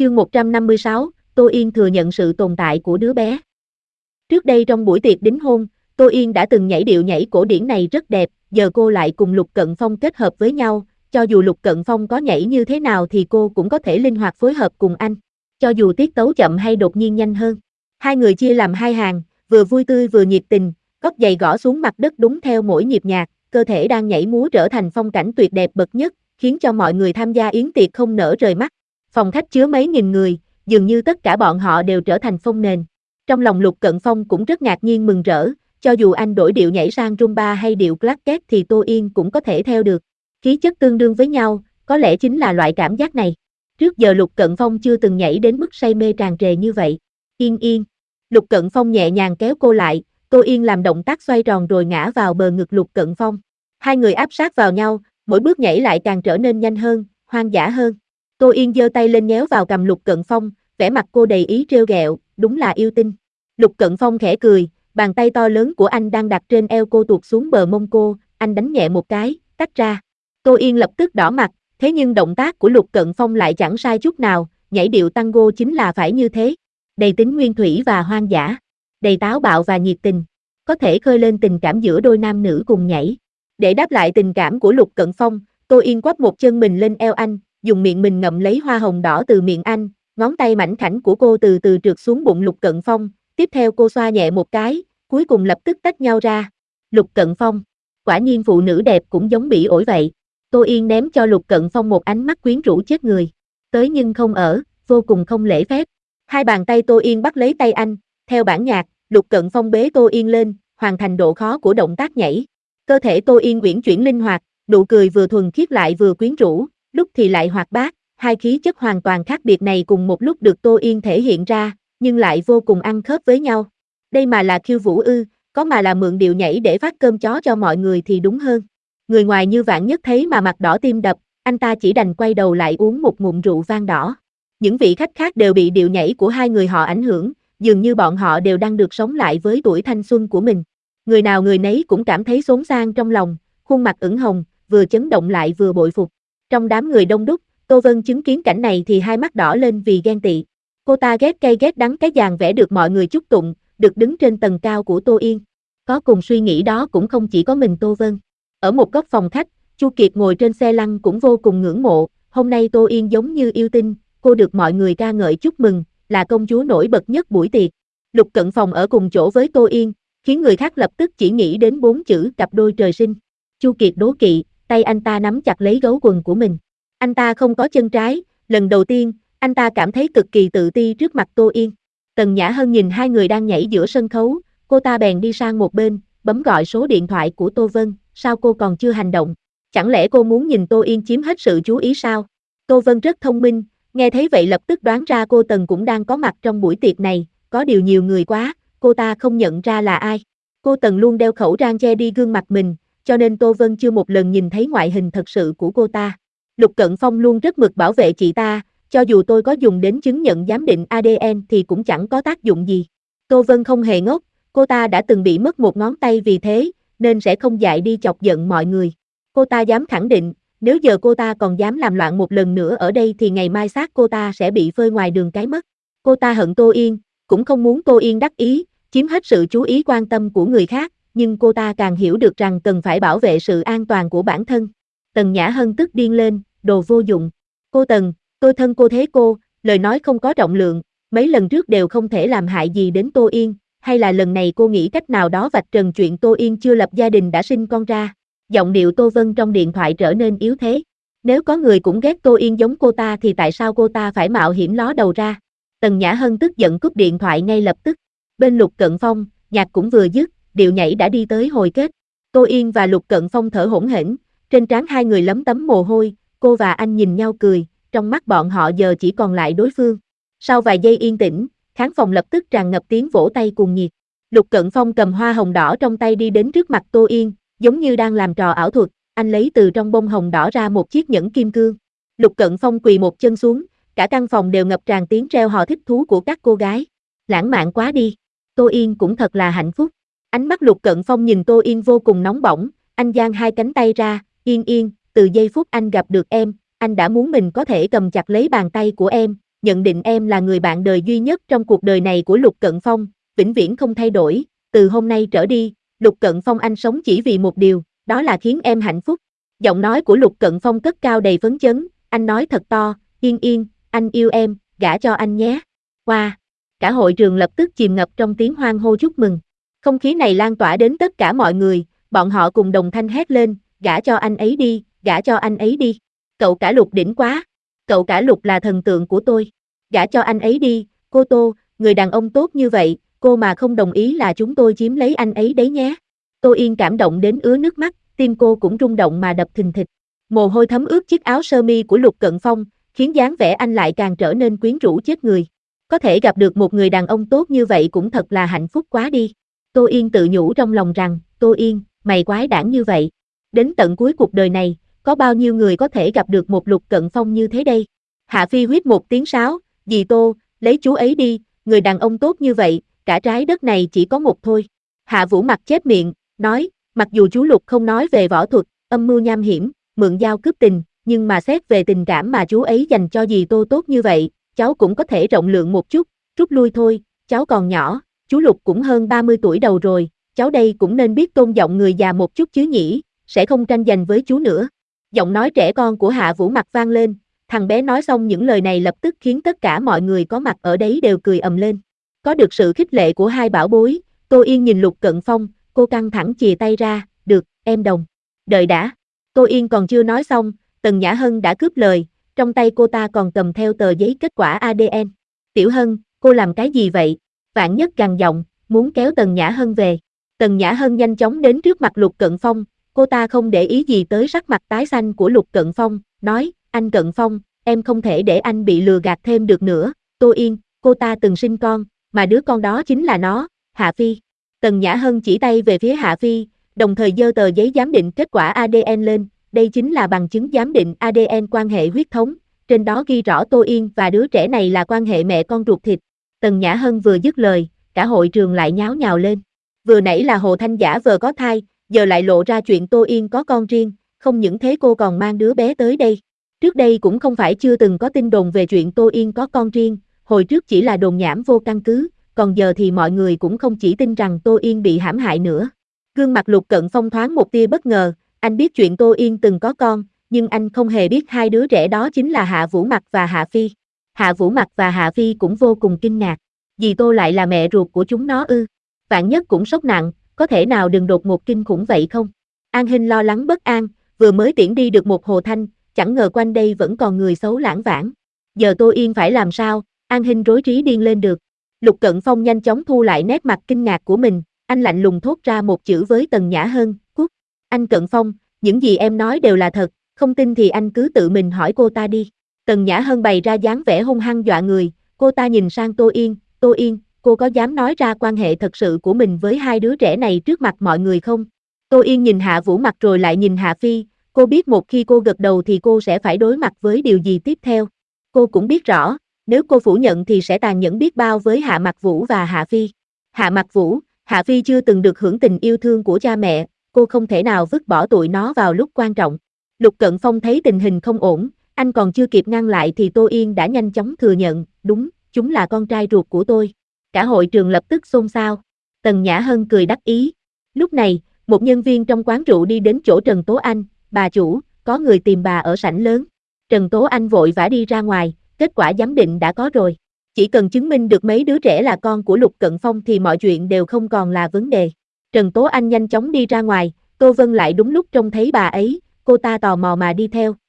Chương 156, Tô Yên thừa nhận sự tồn tại của đứa bé. Trước đây trong buổi tiệc đính hôn, Tô Yên đã từng nhảy điệu nhảy cổ điển này rất đẹp, giờ cô lại cùng Lục Cận Phong kết hợp với nhau, cho dù Lục Cận Phong có nhảy như thế nào thì cô cũng có thể linh hoạt phối hợp cùng anh, cho dù tiết tấu chậm hay đột nhiên nhanh hơn. Hai người chia làm hai hàng, vừa vui tươi vừa nhiệt tình, gót giày gõ xuống mặt đất đúng theo mỗi nhịp nhạc, cơ thể đang nhảy múa trở thành phong cảnh tuyệt đẹp bậc nhất, khiến cho mọi người tham gia yến tiệc không nỡ rời mắt. Phòng khách chứa mấy nghìn người, dường như tất cả bọn họ đều trở thành phông nền. Trong lòng Lục Cận Phong cũng rất ngạc nhiên mừng rỡ, cho dù anh đổi điệu nhảy sang Rumba hay điệu Claquet thì Tô Yên cũng có thể theo được. Khí chất tương đương với nhau, có lẽ chính là loại cảm giác này. Trước giờ Lục Cận Phong chưa từng nhảy đến mức say mê tràn trề như vậy. Yên Yên. Lục Cận Phong nhẹ nhàng kéo cô lại, Tô Yên làm động tác xoay tròn rồi ngã vào bờ ngực Lục Cận Phong. Hai người áp sát vào nhau, mỗi bước nhảy lại càng trở nên nhanh hơn, hoang dã hơn. Tô Yên giơ tay lên nhéo vào cằm Lục Cận Phong, vẻ mặt cô đầy ý trêu ghẹo, đúng là yêu tinh. Lục Cận Phong khẽ cười, bàn tay to lớn của anh đang đặt trên eo cô tuột xuống bờ mông cô, anh đánh nhẹ một cái, tách ra. Tô Yên lập tức đỏ mặt, thế nhưng động tác của Lục Cận Phong lại chẳng sai chút nào, nhảy điệu tango chính là phải như thế. Đầy tính nguyên thủy và hoang dã, đầy táo bạo và nhiệt tình, có thể khơi lên tình cảm giữa đôi nam nữ cùng nhảy. Để đáp lại tình cảm của Lục Cận Phong, Tô Yên quắp một chân mình lên eo anh, dùng miệng mình ngậm lấy hoa hồng đỏ từ miệng anh, ngón tay mảnh khảnh của cô từ từ trượt xuống bụng Lục Cận Phong, tiếp theo cô xoa nhẹ một cái, cuối cùng lập tức tách nhau ra. Lục Cận Phong, quả nhiên phụ nữ đẹp cũng giống bỉ ổi vậy. Tô Yên ném cho Lục Cận Phong một ánh mắt quyến rũ chết người. Tới nhưng không ở, vô cùng không lễ phép. Hai bàn tay Tô Yên bắt lấy tay anh, theo bản nhạc, Lục Cận Phong bế Tô Yên lên, hoàn thành độ khó của động tác nhảy. Cơ thể Tô Yên uyển chuyển linh hoạt, nụ cười vừa thuần khiết lại vừa quyến rũ, lúc thì lại hoạt bát, hai khí chất hoàn toàn khác biệt này cùng một lúc được Tô Yên thể hiện ra, nhưng lại vô cùng ăn khớp với nhau. Đây mà là khiêu vũ ư, có mà là mượn điệu nhảy để phát cơm chó cho mọi người thì đúng hơn. Người ngoài như Vạn Nhất thấy mà mặt đỏ tim đập, anh ta chỉ đành quay đầu lại uống một ngụm rượu vang đỏ. Những vị khách khác đều bị điệu nhảy của hai người họ ảnh hưởng, dường như bọn họ đều đang được sống lại với tuổi thanh xuân của mình. Người nào người nấy cũng cảm thấy xốn xang trong lòng, khuôn mặt ửng hồng, vừa chấn động lại vừa bội phục. Trong đám người đông đúc, Tô Vân chứng kiến cảnh này thì hai mắt đỏ lên vì ghen tị. Cô ta ghét cay ghét đắng cái dáng vẻ được mọi người chúc tụng, được đứng trên tầng cao của Tô Yên. Có cùng suy nghĩ đó cũng không chỉ có mình Tô Vân. Ở một góc phòng khách, Chu Kiệt ngồi trên xe lăn cũng vô cùng ngưỡng mộ, hôm nay Tô Yên giống như yêu tinh, cô được mọi người ca ngợi chúc mừng, là công chúa nổi bật nhất buổi tiệc. Lục Cận Phong ở cùng chỗ với Tô Yên, khiến người khác lập tức chỉ nghĩ đến 4 chữ cặp đôi trời sinh. Chu Kiệt đố kỵ, tay anh ta nắm chặt lấy gấu quần của mình. Anh ta không có chân trái, lần đầu tiên, anh ta cảm thấy cực kỳ tự ti trước mặt Tô Yên. Tần Nhã Hân nhìn hai người đang nhảy giữa sân khấu, cô ta bèn đi sang một bên, bấm gọi số điện thoại của Tô Vân, sao cô còn chưa hành động? Chẳng lẽ cô muốn nhìn Tô Yên chiếm hết sự chú ý sao? Tô Vân rất thông minh, nghe thấy vậy lập tức đoán ra cô Tần cũng đang có mặt trong buổi tiệc này, có điều nhiều người quá, cô ta không nhận ra là ai. Cô Tần luôn đeo khẩu trang che đi gương mặt mình, cho nên Tô Vân chưa một lần nhìn thấy ngoại hình thật sự của cô ta. Lục Cận Phong luôn rất mực bảo vệ chị ta, cho dù tôi có dùng đến chứng nhận giám định ADN thì cũng chẳng có tác dụng gì. Tô Vân không hề ngốc, cô ta đã từng bị mất một ngón tay vì thế, nên sẽ không dại đi chọc giận mọi người. Cô ta dám khẳng định, nếu giờ cô ta còn dám làm loạn một lần nữa ở đây thì ngày mai xác cô ta sẽ bị phơi ngoài đường cái mất. Cô ta hận Tô Yên, cũng không muốn Tô Yên đắc ý, chiếm hết sự chú ý quan tâm của người khác, nhưng cô ta càng hiểu được rằng cần phải bảo vệ sự an toàn của bản thân. Tần Nhã Hân tức điên lên, đồ vô dụng. Cô Tần, tôi thân cô thế cô, lời nói không có trọng lượng, mấy lần trước đều không thể làm hại gì đến Tô Yên, hay là lần này cô nghĩ cách nào đó vạch trần chuyện Tô Yên chưa lập gia đình đã sinh con ra. Giọng điệu Tô Vân trong điện thoại trở nên yếu thế. Nếu có người cũng ghét Tô Yên giống cô ta thì tại sao cô ta phải mạo hiểm ló đầu ra? Tần Nhã Hân tức giận cúp điện thoại ngay lập tức. Bên Lục Cận Phong, nhạc cũng vừa dứt, điệu nhảy đã đi tới hồi kết. Tô Yên và Lục Cận Phong thở hổn hển, trên trán hai người lấm tấm mồ hôi, cô và anh nhìn nhau cười, trong mắt bọn họ giờ chỉ còn lại đối phương. Sau vài giây yên tĩnh, khán phòng lập tức tràn ngập tiếng vỗ tay cuồng nhiệt. Lục Cận Phong cầm hoa hồng đỏ trong tay đi đến trước mặt Tô Yên, giống như đang làm trò ảo thuật, anh lấy từ trong bông hồng đỏ ra một chiếc nhẫn kim cương. Lục Cận Phong quỳ một chân xuống, cả căn phòng đều ngập tràn tiếng reo hò thích thú của các cô gái. Lãng mạn quá đi. Tô Yên cũng thật là hạnh phúc. Ánh mắt Lục Cận Phong nhìn Tô Yên vô cùng nóng bỏng, anh giang hai cánh tay ra, Yên Yên, từ giây phút anh gặp được em, anh đã muốn mình có thể cầm chặt lấy bàn tay của em, nhận định em là người bạn đời duy nhất trong cuộc đời này của Lục Cận Phong, vĩnh viễn không thay đổi, từ hôm nay trở đi, Lục Cận Phong anh sống chỉ vì một điều, đó là khiến em hạnh phúc. Giọng nói của Lục Cận Phong cất cao đầy phấn chấn, anh nói thật to, Yên Yên, anh yêu em, gả cho anh nhé. Wow! Cả hội trường lập tức chìm ngập trong tiếng hoan hô chúc mừng. Không khí này lan tỏa đến tất cả mọi người, bọn họ cùng đồng thanh hét lên, gả cho anh ấy đi, gả cho anh ấy đi. Cậu cả Lục đỉnh quá. Cậu cả Lục là thần tượng của tôi. Gả cho anh ấy đi, cô Tô, người đàn ông tốt như vậy, cô mà không đồng ý là chúng tôi chiếm lấy anh ấy đấy nhé. Tô Yên cảm động đến ứa nước mắt, tim cô cũng rung động mà đập thình thịch. Mồ hôi thấm ướt chiếc áo sơ mi của Lục Cận Phong, khiến dáng vẻ anh lại càng trở nên quyến rũ chết người. Có thể gặp được một người đàn ông tốt như vậy cũng thật là hạnh phúc quá đi. Tô Yên tự nhủ trong lòng rằng, Tô Yên, mày quái đản như vậy. Đến tận cuối cuộc đời này, có bao nhiêu người có thể gặp được một Lục Cận Phong như thế đây? Hạ Phi huýt một tiếng sáo, dì Tô, lấy chú ấy đi, người đàn ông tốt như vậy, cả trái đất này chỉ có một thôi. Hạ Vũ mặt chép miệng, nói, mặc dù chú Lục không nói về võ thuật, âm mưu nham hiểm, mượn dao cướp tình, nhưng mà xét về tình cảm mà chú ấy dành cho dì Tô tốt như vậy, cháu cũng có thể rộng lượng một chút, rút lui thôi, cháu còn nhỏ, chú Lục cũng hơn 30 tuổi đầu rồi, cháu đây cũng nên biết tôn trọng người già một chút chứ nhỉ, sẽ không tranh giành với chú nữa. Giọng nói trẻ con của Hạ Vũ mặt vang lên, thằng bé nói xong những lời này lập tức khiến tất cả mọi người có mặt ở đấy đều cười ầm lên. Có được sự khích lệ của hai bảo bối, Tô Yên nhìn Lục Cận Phong, cô căng thẳng chìa tay ra, được, em đồng. Đợi đã. Tô Yên còn chưa nói xong, Tần Nhã Hân đã cướp lời, trong tay cô ta còn cầm theo tờ giấy kết quả ADN. Tiểu Hân, cô làm cái gì vậy? Vạn Nhất gằn giọng, muốn kéo Tần Nhã Hân về. Tần Nhã Hân nhanh chóng đến trước mặt Lục Cận Phong, cô ta không để ý gì tới sắc mặt tái xanh của Lục Cận Phong, nói, anh Cận Phong, em không thể để anh bị lừa gạt thêm được nữa. Tô Yên, cô ta từng sinh con, mà đứa con đó chính là nó, Hạ Phi. Tần Nhã Hân chỉ tay về phía Hạ Phi, đồng thời giơ tờ giấy giám định kết quả ADN lên, đây chính là bằng chứng giám định ADN quan hệ huyết thống, trên đó ghi rõ Tô Yên và đứa trẻ này là quan hệ mẹ con ruột thịt. Tần Nhã Hân vừa dứt lời, cả hội trường lại nháo nhào lên. Vừa nãy là Hồ Thanh giả vờ có thai, giờ lại lộ ra chuyện Tô Yên có con riêng, không những thế cô còn mang đứa bé tới đây. Trước đây cũng không phải chưa từng có tin đồn về chuyện Tô Yên có con riêng, hồi trước chỉ là đồn nhảm vô căn cứ, còn giờ thì mọi người cũng không chỉ tin rằng Tô Yên bị hãm hại nữa. Gương mặt Lục Cận Phong thoáng một tia bất ngờ, anh biết chuyện Tô Yên từng có con, nhưng anh không hề biết hai đứa trẻ đó chính là Hạ Vũ Mặc và Hạ Phi. Hạ Vũ Mặc và Hạ Phi cũng vô cùng kinh ngạc, dì Tô lại là mẹ ruột của chúng nó ư? Vạn Nhất cũng sốc nặng, có thể nào đừng đột ngột kinh khủng vậy không? An Hinh lo lắng bất an, vừa mới tiễn đi được một Hồ Thanh, chẳng ngờ quanh đây vẫn còn người xấu lãng vãng. Giờ Tô Yên phải làm sao? An Hinh rối trí điên lên được. Lục Cận Phong nhanh chóng thu lại nét mặt kinh ngạc của mình, anh lạnh lùng thốt ra một chữ với Tần Nhã Hân, cút. Anh Cận Phong, những gì em nói đều là thật, không tin thì anh cứ tự mình hỏi cô ta đi. Tần Nhã Hân bày ra dáng vẻ hung hăng dọa người, cô ta nhìn sang Tô Yên, cô có dám nói ra quan hệ thật sự của mình với hai đứa trẻ này trước mặt mọi người không? Tô Yên nhìn Hạ Vũ Mặc rồi lại nhìn Hạ Phi, cô biết một khi cô gật đầu thì cô sẽ phải đối mặt với điều gì tiếp theo. Cô cũng biết rõ, nếu cô phủ nhận thì sẽ tàn nhẫn biết bao với Hạ Mặc Vũ và Hạ Phi. Hạ Mặc Vũ, Hạ Phi chưa từng được hưởng tình yêu thương của cha mẹ, cô không thể nào vứt bỏ tụi nó vào lúc quan trọng. Lục Cận Phong thấy tình hình không ổn, anh còn chưa kịp ngăn lại thì Tô Yên đã nhanh chóng thừa nhận, đúng, chúng là con trai ruột của tôi. Cả hội trường lập tức xôn xao. Tần Nhã Hân cười đắc ý. Lúc này, một nhân viên trong quán rượu đi đến chỗ Trần Tố Anh, bà chủ, có người tìm bà ở sảnh lớn. Trần Tố Anh vội vã đi ra ngoài, kết quả giám định đã có rồi. Chỉ cần chứng minh được mấy đứa trẻ là con của Lục Cận Phong thì mọi chuyện đều không còn là vấn đề. Trần Tố Anh nhanh chóng đi ra ngoài, Tô Vân lại đúng lúc trông thấy bà ấy, cô ta tò mò mà đi theo.